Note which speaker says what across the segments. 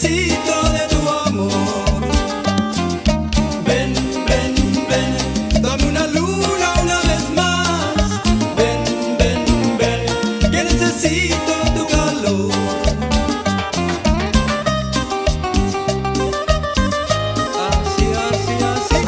Speaker 1: necesito de tu amor. Ven, ven, ven, dame una luna una vez más. Ven, ven, ven, que necesito tu calor. Así, así, así.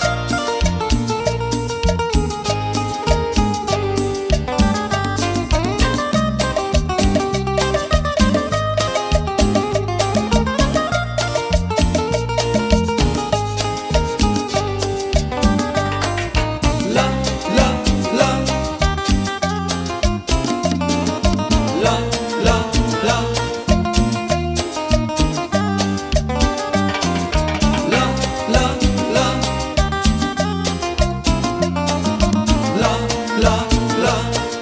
Speaker 1: La, la, la. La, la, la. La, la, la. La, la, la.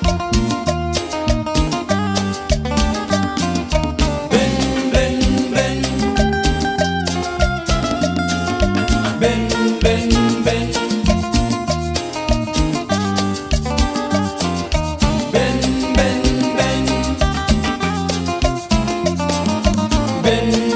Speaker 1: Ven, ven, ven. Ven, ven, ven. Ven, ven, ven. Ven,